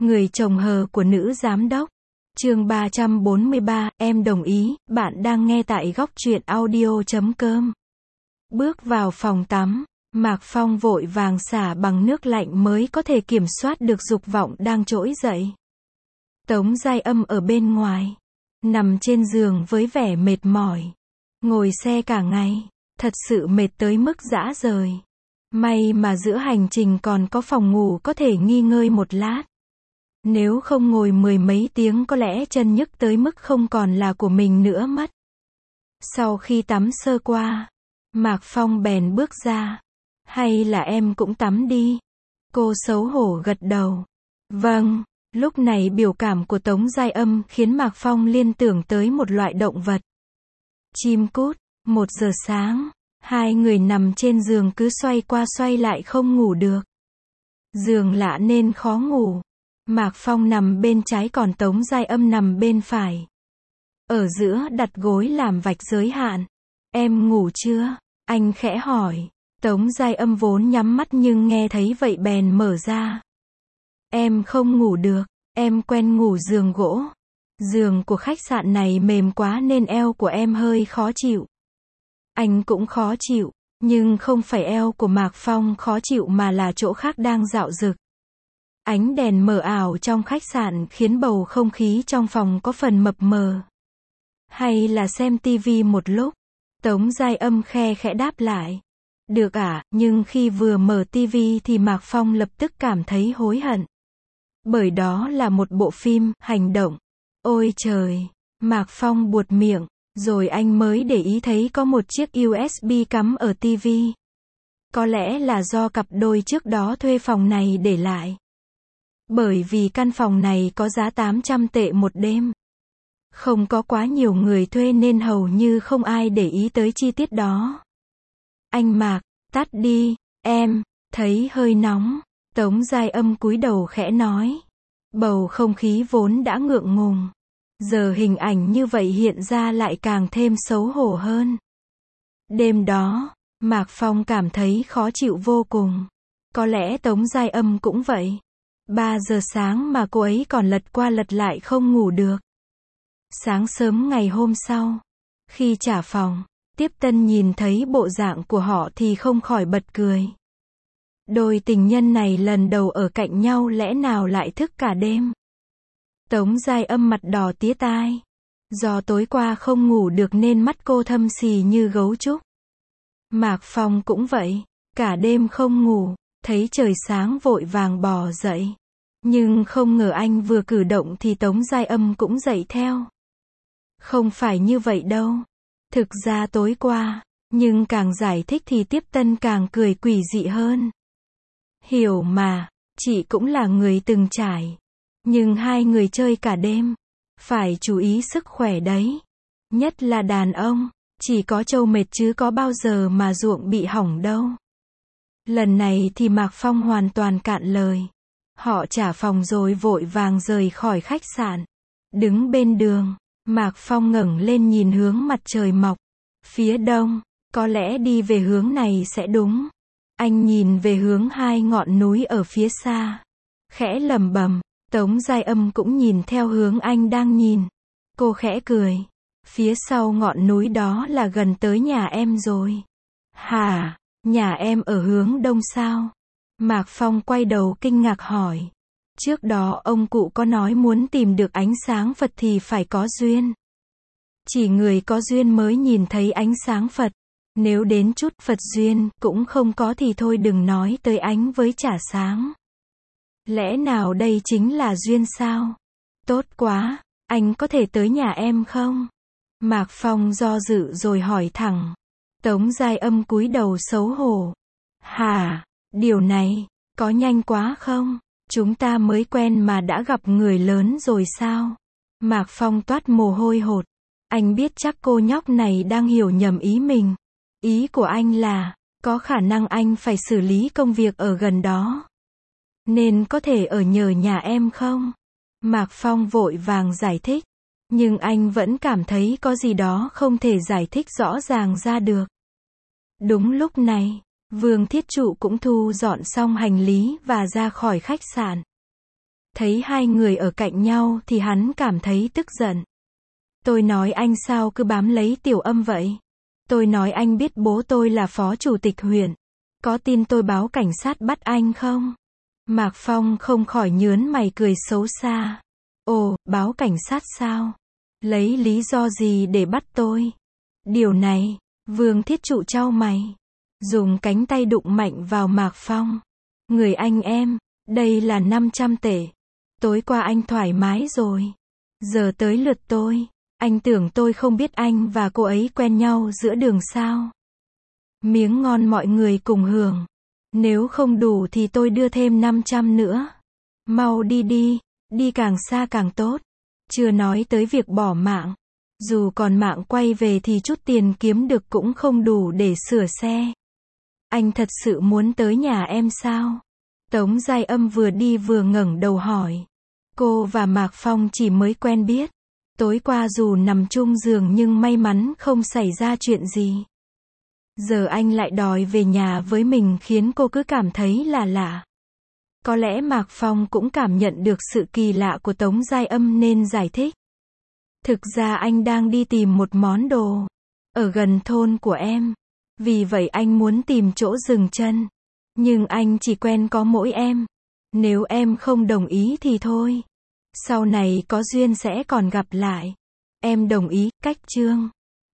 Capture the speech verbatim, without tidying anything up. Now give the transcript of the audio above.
Người chồng hờ của nữ giám đốc. Chương ba trăm bốn mươi ba, em đồng ý, bạn đang nghe tại góc truyện audio chấm com. Bước vào phòng tắm, Mạc Phong vội vàng xả bằng nước lạnh mới có thể kiểm soát được dục vọng đang trỗi dậy. Tống Giai Âm ở bên ngoài, nằm trên giường với vẻ mệt mỏi. Ngồi xe cả ngày, thật sự mệt tới mức rã rời. May mà giữa hành trình còn có phòng ngủ có thể nghỉ ngơi một lát. Nếu không ngồi mười mấy tiếng có lẽ chân nhức tới mức không còn là của mình nữa mất. Sau khi tắm sơ qua, Mạc Phong bèn bước ra. Hay là em cũng tắm đi? Cô xấu hổ gật đầu. Vâng, lúc này biểu cảm của Tống Giai Âm khiến Mạc Phong liên tưởng tới một loại động vật. Chim cút. Một giờ sáng, hai người nằm trên giường cứ xoay qua xoay lại không ngủ được. Giường lạ nên khó ngủ. Mạc Phong nằm bên trái còn Tống Giai Âm nằm bên phải. Ở giữa đặt gối làm vạch giới hạn. Em ngủ chưa? Anh khẽ hỏi. Tống Giai Âm vốn nhắm mắt nhưng nghe thấy vậy bèn mở ra. Em không ngủ được, em quen ngủ giường gỗ. Giường của khách sạn này mềm quá nên eo của em hơi khó chịu. Anh cũng khó chịu, nhưng không phải eo của Mạc Phong khó chịu mà là chỗ khác đang dạo dực. Ánh đèn mờ ảo trong khách sạn khiến bầu không khí trong phòng có phần mập mờ. Hay là xem tivi một lúc? Tống Giai Âm khe khẽ đáp lại. Được ạ, à, nhưng khi vừa mở tivi thì Mạc Phong lập tức cảm thấy hối hận. Bởi đó là một bộ phim, hành động. Ôi trời! Mạc Phong buột miệng, rồi anh mới để ý thấy có một chiếc u ét bê cắm ở tivi. Có lẽ là do cặp đôi trước đó thuê phòng này để lại. Bởi vì căn phòng này có giá tám trăm tệ một đêm. Không có quá nhiều người thuê nên hầu như không ai để ý tới chi tiết đó. Anh Mạc, tắt đi, em, thấy hơi nóng. Tống Giai Âm cúi đầu khẽ nói. Bầu không khí vốn đã ngượng ngùng. Giờ hình ảnh như vậy hiện ra lại càng thêm xấu hổ hơn. Đêm đó, Mạc Phong cảm thấy khó chịu vô cùng. Có lẽ Tống Giai Âm cũng vậy. Ba giờ sáng mà cô ấy còn lật qua lật lại không ngủ được. Sáng sớm ngày hôm sau, khi trả phòng, tiếp tân nhìn thấy bộ dạng của họ thì không khỏi bật cười. Đôi tình nhân này lần đầu ở cạnh nhau lẽ nào lại thức cả đêm. Tống Giai Âm mặt đỏ tía tai. Do tối qua không ngủ được nên mắt cô thâm xì như gấu trúc. Mạc Phong cũng vậy, cả đêm không ngủ, thấy trời sáng vội vàng bò dậy. Nhưng không ngờ anh vừa cử động thì Tống Giai Âm cũng dậy theo. Không phải như vậy đâu. Thực ra tối qua, nhưng càng giải thích thì tiếp tân càng cười quỷ dị hơn. Hiểu mà, chị cũng là người từng trải. Nhưng hai người chơi cả đêm, phải chú ý sức khỏe đấy. Nhất là đàn ông, chỉ có trâu mệt chứ có bao giờ mà ruộng bị hỏng đâu. Lần này thì Mạc Phong hoàn toàn cạn lời. Họ trả phòng rồi vội vàng rời khỏi khách sạn. Đứng bên đường, Mạc Phong ngẩng lên nhìn hướng mặt trời mọc. Phía đông, có lẽ đi về hướng này sẽ đúng. Anh nhìn về hướng hai ngọn núi ở phía xa. Khẽ lẩm bẩm. Tống Giai Âm cũng nhìn theo hướng anh đang nhìn. Cô khẽ cười. Phía sau ngọn núi đó là gần tới nhà em rồi. Hả? Nhà em ở hướng đông sao? Mạc Phong quay đầu kinh ngạc hỏi. Trước đó ông cụ có nói muốn tìm được ánh sáng Phật thì phải có duyên. Chỉ người có duyên mới nhìn thấy ánh sáng Phật. Nếu đến chút Phật duyên cũng không có thì thôi đừng nói tới ánh với chả sáng. Lẽ nào đây chính là duyên sao? Tốt quá, anh có thể tới nhà em không? Mạc Phong do dự rồi hỏi thẳng. Tống Giai Âm cúi đầu xấu hổ. Hả? Điều này, có nhanh quá không? Chúng ta mới quen mà đã gặp người lớn rồi sao? Mạc Phong toát mồ hôi hột. Anh biết chắc cô nhóc này đang hiểu nhầm ý mình. Ý của anh là, có khả năng anh phải xử lý công việc ở gần đó. Nên có thể ở nhờ nhà em không? Mạc Phong vội vàng giải thích. Nhưng anh vẫn cảm thấy có gì đó không thể giải thích rõ ràng ra được. Đúng lúc này, Vương Thiết Trụ cũng thu dọn xong hành lý và ra khỏi khách sạn. Thấy hai người ở cạnh nhau thì hắn cảm thấy tức giận. Tôi nói anh sao cứ bám lấy Tiểu Âm vậy? Tôi nói anh biết bố tôi là phó chủ tịch huyện. Có tin tôi báo cảnh sát bắt anh không? Mạc Phong không khỏi nhớn mày cười xấu xa. Ồ, báo cảnh sát sao? Lấy lý do gì để bắt tôi? Điều này, Vương Thiết Trụ chau mày. Dùng cánh tay đụng mạnh vào Mạc Phong. Người anh em, đây là năm trăm tệ. Tối qua anh thoải mái rồi. Giờ tới lượt tôi. Anh tưởng tôi không biết anh và cô ấy quen nhau giữa đường sao? Miếng ngon mọi người cùng hưởng. Nếu không đủ thì tôi đưa thêm năm trăm nữa. Mau đi đi, đi càng xa càng tốt. Chưa nói tới việc bỏ mạng. Dù còn mạng quay về thì chút tiền kiếm được cũng không đủ để sửa xe. Anh thật sự muốn tới nhà em sao? Tống Giai Âm vừa đi vừa ngẩng đầu hỏi. Cô và Mạc Phong chỉ mới quen biết. Tối qua dù nằm chung giường nhưng may mắn không xảy ra chuyện gì. Giờ anh lại đòi về nhà với mình khiến cô cứ cảm thấy là lạ. Có lẽ Mạc Phong cũng cảm nhận được sự kỳ lạ của Tống Giai Âm nên giải thích. Thực ra anh đang đi tìm một món đồ. Ở gần thôn của em. Vì vậy anh muốn tìm chỗ dừng chân. Nhưng anh chỉ quen có mỗi em. Nếu em không đồng ý thì thôi. Sau này có duyên sẽ còn gặp lại. Em đồng ý, cách chương.